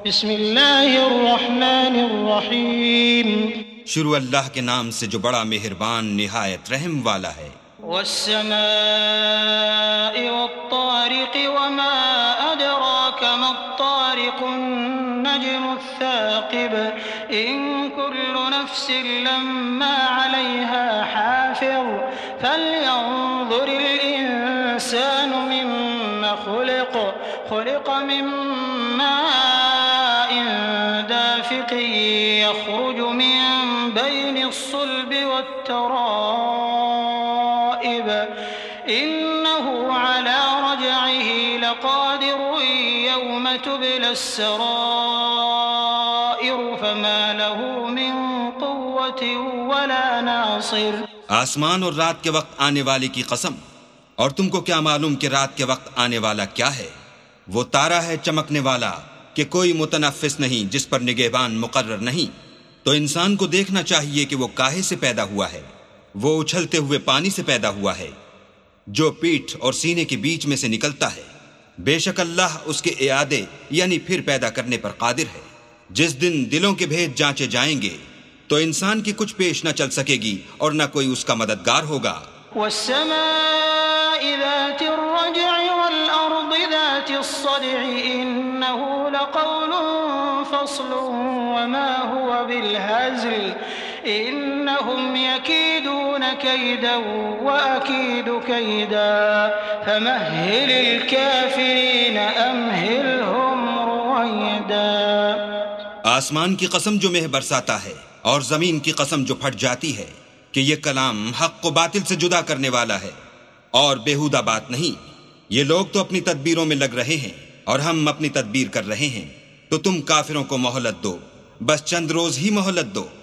بسم اللہ الرحمن الرحیم شروع اللہ کے نام سے جو بڑا مہربان نہایت رحم والا ہے۔ والسماء والطارق وما أدراك ما الطارق النجم الثاقب إن كل نفس لما عليها حافظ فلينظر الإنسان مما خلق من ماء دافق يخرج من بين الصلب والترائب إنه على رجعه لقادر يوم تبلى السرائر فما له من قوة ولا ناصر۔ آسمان اور رات کے وقت آنے والے کی قسم، اور تم کو کیا معلوم کہ رات کے وقت آنے والا کیا ہے؟ وہ تارا ہے چمکنے والا کہ کوئی متنفس نہیں، جس پر نگہبان مقرر نہیں۔ تو انسان کو دیکھنا چاہیے کہ وہ کاہے سے پیدا ہوا ہے؟ وہ اچھلتے ہوئے پانی سے پیدا ہوا ہے جو پیٹھ اور سینے کے بیچ میں سے نکلتا ہے۔ بے شک اللہ اس کے اعادے یعنی پھر پیدا کرنے پر قادر ہے۔ جس دن دلوں کے بھید جانچے جائیں گے تو انسان کی کچھ پیش نہ چل سکے گی اور نہ کوئی اس کا مددگار ہوگا۔ والسماء ذات الرجع والأرض ذات الصدع إنه لقول فصل وما هو بالهزل إنهم يكيدون كيدا وأكيد كيدا فمهل الكافرين أمهلهم رويدا۔ آسمان کی قسم جو مہ برساتا ہے اور زمین کی قسم جو پھٹ جاتی ہے کہ یہ کلام حق و باطل سے جدا کرنے والا ہے اور بیہودہ بات نہیں۔ یہ لوگ تو اپنی تدبیروں میں لگ رہے ہیں اور ہم اپنی تدبیر کر رہے ہیں، تو تم کافروں کو مہلت دو، بس چند روز ہی مہلت دو۔